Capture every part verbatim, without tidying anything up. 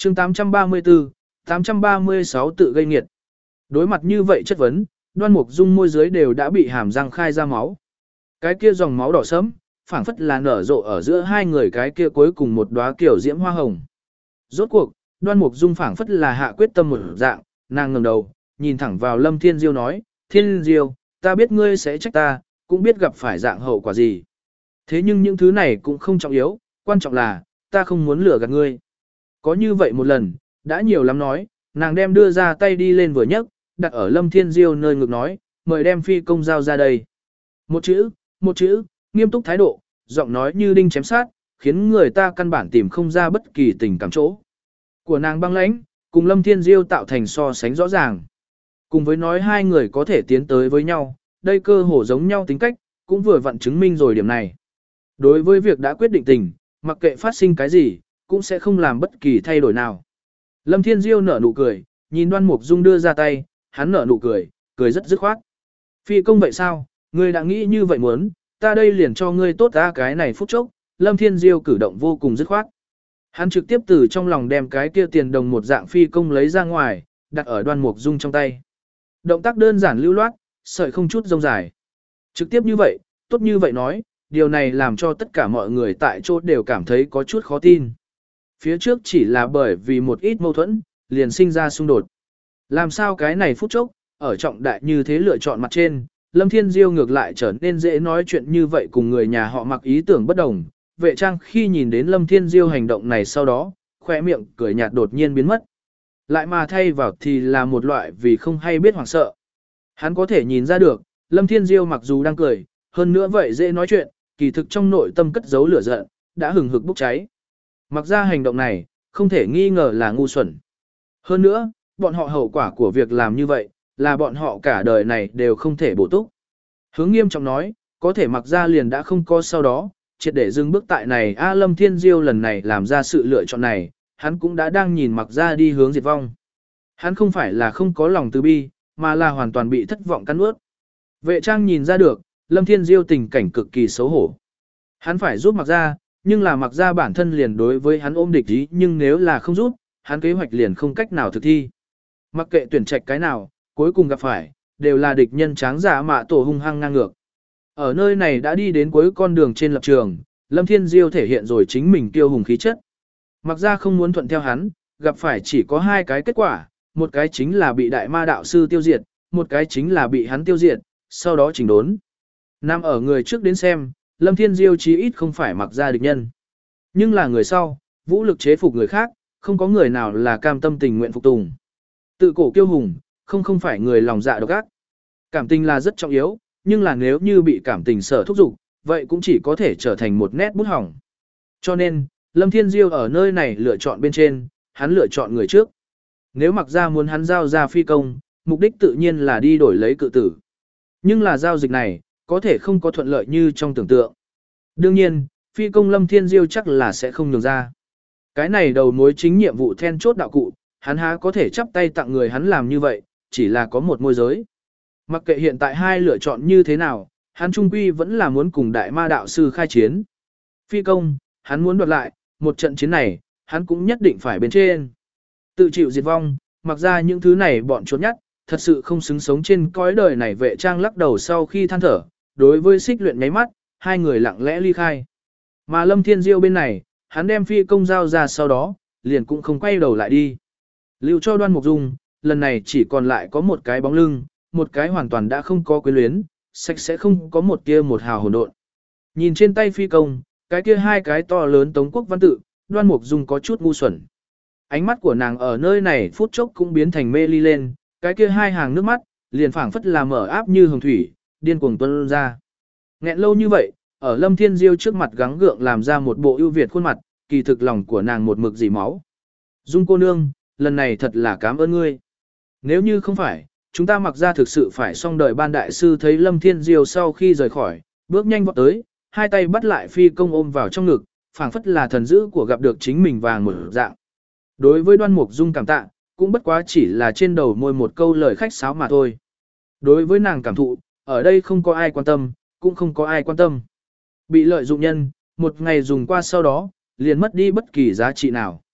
chương tám trăm ba mươi tư, tám trăm ba mươi sáu tự gây nghiệt. Đối mặt như vậy chất vấn, Đoan Mục Dung môi dưới đều đã bị hàm răng khai ra máu. Cái kia dòng máu đỏ sẫm, phảng phất là nở rộ ở giữa hai người cái kia cuối cùng một đóa kiểu diễm hoa hồng. Rốt cuộc, Đoan Mục Dung phảng phất là hạ quyết tâm một dạng, nàng ngẩng đầu, nhìn thẳng vào Lâm Thiên Diêu nói, "Thiên Diêu, ta biết ngươi sẽ trách ta, cũng biết gặp phải dạng hậu quả gì. Thế nhưng những thứ này cũng không trọng yếu, quan trọng là, ta không muốn lừa gạt ngươi." Có như vậy một lần, đã nhiều lắm nói, nàng đem đưa ra tay đi lên vừa nhấc, đặt ở Lâm Thiên Diêu nơi ngực nói, "Mời đem phi công giao ra đây." Một chữ, một chữ, nghiêm túc thái độ, giọng nói như đinh chém sát, khiến người ta căn bản tìm không ra bất kỳ tình cảm chỗ của nàng băng lãnh, cùng Lâm Thiên Diêu tạo thành so sánh rõ ràng. Cùng với nói hai người có thể tiến tới với nhau, đây cơ hồ giống nhau tính cách, cũng vừa vặn chứng minh rồi điểm này. Đối với việc đã quyết định tình, mặc kệ phát sinh cái gì, cũng sẽ không làm bất kỳ thay đổi nào. Lâm Thiên Diêu nở nụ cười, nhìn Đoan Mục Dung đưa ra tay, hắn nở nụ cười, cười rất dứt khoát. "Phi công vậy sao, ngươi đã nghĩ như vậy muốn, ta đây liền cho ngươi tốt ra cái này phút chốc." Lâm Thiên Diêu cử động vô cùng dứt khoát. Hắn trực tiếp từ trong lòng đem cái kia tiền đồng một dạng phi công lấy ra ngoài, đặt ở Đoan Mục Dung trong tay. Động tác đơn giản lưu loát, sợi không chút rông dài. Trực tiếp như vậy, tốt như vậy nói, điều này làm cho tất cả mọi người tại chỗ đều cảm thấy có chút khó tin. Phía trước chỉ là bởi vì một ít mâu thuẫn, liền sinh ra xung đột. Làm sao cái này phút chốc, ở trọng đại như thế lựa chọn mặt trên, Lâm Thiên Diêu ngược lại trở nên dễ nói chuyện như vậy cùng người nhà họ Mặc ý tưởng bất đồng. Vệ trang khi nhìn đến Lâm Thiên Diêu hành động này sau đó, khỏe miệng cười nhạt đột nhiên biến mất. Lại mà thay vào thì là một loại vì không hay biết hoảng sợ. Hắn có thể nhìn ra được, Lâm Thiên Diêu mặc dù đang cười, hơn nữa vậy dễ nói chuyện, kỳ thực trong nội tâm cất giấu lửa giận, đã hừng hực bốc cháy. Mặc ra hành động này, không thể nghi ngờ là ngu xuẩn. Hơn nữa, bọn họ hậu quả của việc làm như vậy, là bọn họ cả đời này đều không thể bổ túc. Hướng nghiêm trọng nói, có thể mặc ra liền đã không có sau đó, triệt để dừng bước tại này A Lâm Thiên Diêu lần này làm ra sự lựa chọn này, hắn cũng đã đang nhìn mặc ra đi hướng diệt vong. Hắn không phải là không có lòng từ bi, mà là hoàn toàn bị thất vọng cắn ướt. Vệ trang nhìn ra được, Lâm Thiên Diêu tình cảnh cực kỳ xấu hổ. Hắn phải giúp mặc ra, nhưng là mặc ra bản thân liền đối với hắn ôm địch ý, nhưng nếu là không giúp, hắn kế hoạch liền không cách nào thực thi. Mặc kệ tuyển trạch cái nào, cuối cùng gặp phải, đều là địch nhân tráng giả mạ tổ hung hăng ngang ngược. Ở nơi này đã đi đến cuối con đường trên lập trường, Lâm Thiên Diêu thể hiện rồi chính mình tiêu hùng khí chất. Mặc ra không muốn thuận theo hắn, gặp phải chỉ có hai cái kết quả, một cái chính là bị đại ma đạo sư tiêu diệt, một cái chính là bị hắn tiêu diệt, sau đó chỉnh đốn. Nam ở người trước đến xem, Lâm Thiên Diêu chí ít không phải mặc ra địch nhân. Nhưng là người sau, vũ lực chế phục người khác, không có người nào là cam tâm tình nguyện phục tùng. Tự cổ kiêu hùng, không không phải người lòng dạ độc ác. Cảm tình là rất trọng yếu, nhưng là nếu như bị cảm tình sở thúc dục, vậy cũng chỉ có thể trở thành một nét bút hỏng. Cho nên, Lâm Thiên Diêu ở nơi này lựa chọn bên trên, hắn lựa chọn người trước. Nếu mặc ra muốn hắn giao ra phi công, mục đích tự nhiên là đi đổi lấy cự tử. Nhưng là giao dịch này, có thể không có thuận lợi như trong tưởng tượng. Đương nhiên, phi công Lâm Thiên Diêu chắc là sẽ không nhường ra. Cái này đầu mối chính nhiệm vụ then chốt đạo cụ, hắn há có thể chắp tay tặng người hắn làm như vậy, chỉ là có một môi giới. Mặc kệ hiện tại hai lựa chọn như thế nào, hắn trung quy vẫn là muốn cùng đại ma đạo sư khai chiến. Phi công, hắn muốn đoạt lại, một trận chiến này, hắn cũng nhất định phải bên trên. Tự chịu diệt vong, mặc ra những thứ này bọn trốn nhắt, thật sự không xứng sống trên cõi đời này. Vệ trang lắc đầu sau khi than thở, đối với xích luyện nháy mắt, hai người lặng lẽ ly khai. Mà Lâm Thiên Diêu bên này, hắn đem phi công giao ra sau đó, liền cũng không quay đầu lại đi. Lưu cho Đoan Mục Dung, lần này chỉ còn lại có một cái bóng lưng, một cái hoàn toàn đã không có quyến luyến, sạch sẽ không có một kia một hào hỗn độn. Nhìn trên tay phi công, cái kia hai cái to lớn Tống Quốc văn tự, Đoan Mục Dung có chút ngu xuẩn. Ánh mắt của nàng ở nơi này phút chốc cũng biến thành mê ly lên, cái kia hai hàng nước mắt, liền phảng phất là mở áp như hồng thủy, điên cuồng tuôn ra. Nghẹn lâu như vậy, ở Lâm Thiên Diêu trước mặt gắng gượng làm ra một bộ ưu việt khuôn mặt, kỳ thực lòng của nàng một mực dỉ máu. Dung cô nương, lần này thật là cảm ơn ngươi. Nếu như không phải, chúng ta mặc ra thực sự phải xong đời. Ban đại sư thấy Lâm Thiên Diêu sau khi rời khỏi, bước nhanh vọt tới, hai tay bắt lại phi công ôm vào trong ngực, phảng phất là thần dữ của gặp được chính mình vàng mở dạng. Đối với Đoan Mục Dung cảm tạ, cũng bất quá chỉ là trên đầu môi một câu lời khách sáo mà thôi. Đối với nàng cảm thụ, ở đây không có ai quan tâm, cũng không có ai quan tâm. Bị lợi dụng nhân, một ngày dùng qua sau đó, liền mất đi bất kỳ giá trị nào.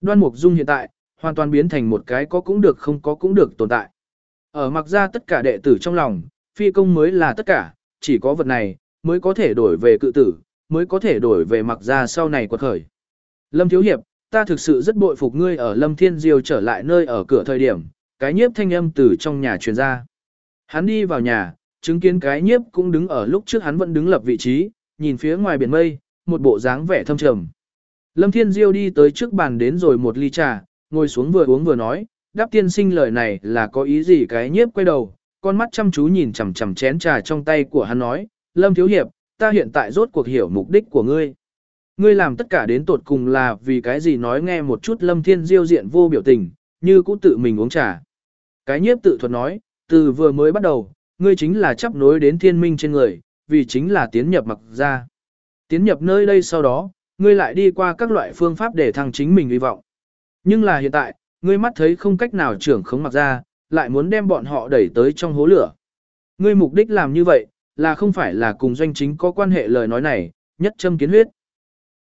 Đoan Mục Dung hiện tại, hoàn toàn biến thành một cái có cũng được không có cũng được tồn tại. Ở mặc ra tất cả đệ tử trong lòng, phi công mới là tất cả, chỉ có vật này, mới có thể đổi về cự tử, mới có thể đổi về mặc ra sau này quật khởi. Lâm Thiếu Hiệp, ta thực sự rất bội phục ngươi ở Lâm Thiên Diêu trở lại nơi ở cửa thời điểm, cái nhiếp thanh âm từ trong nhà truyền ra. Hắn đi vào nhà, chứng kiến cái nhiếp cũng đứng ở lúc trước hắn vẫn đứng lập vị trí, nhìn phía ngoài biển mây, một bộ dáng vẻ thâm trầm. Lâm Thiên Diêu đi tới trước bàn đến rồi một ly trà, ngồi xuống vừa uống vừa nói, Đáp tiên sinh lời này là có ý gì? Cái nhiếp quay đầu, con mắt chăm chú nhìn chằm chằm chén trà trong tay của hắn nói, Lâm Thiếu Hiệp, ta hiện tại rốt cuộc hiểu mục đích của ngươi. Ngươi làm tất cả đến tột cùng là vì cái gì? Nói nghe một chút. Lâm Thiên Diêu diện vô biểu tình, như cũng tự mình uống trà. Cái nhiếp tự thuật nói, từ vừa mới bắt đầu, ngươi chính là chấp nối đến thiên minh trên người, vì chính là tiến nhập mặc ra. Tiến nhập nơi đây sau đó, ngươi lại đi qua các loại phương pháp để thăng chính mình hy vọng. Nhưng là hiện tại, ngươi mắt thấy không cách nào trưởng khống mặc ra, lại muốn đem bọn họ đẩy tới trong hố lửa. Ngươi mục đích làm như vậy, là không phải là cùng doanh chính có quan hệ lời nói này, nhất châm kiến huyết.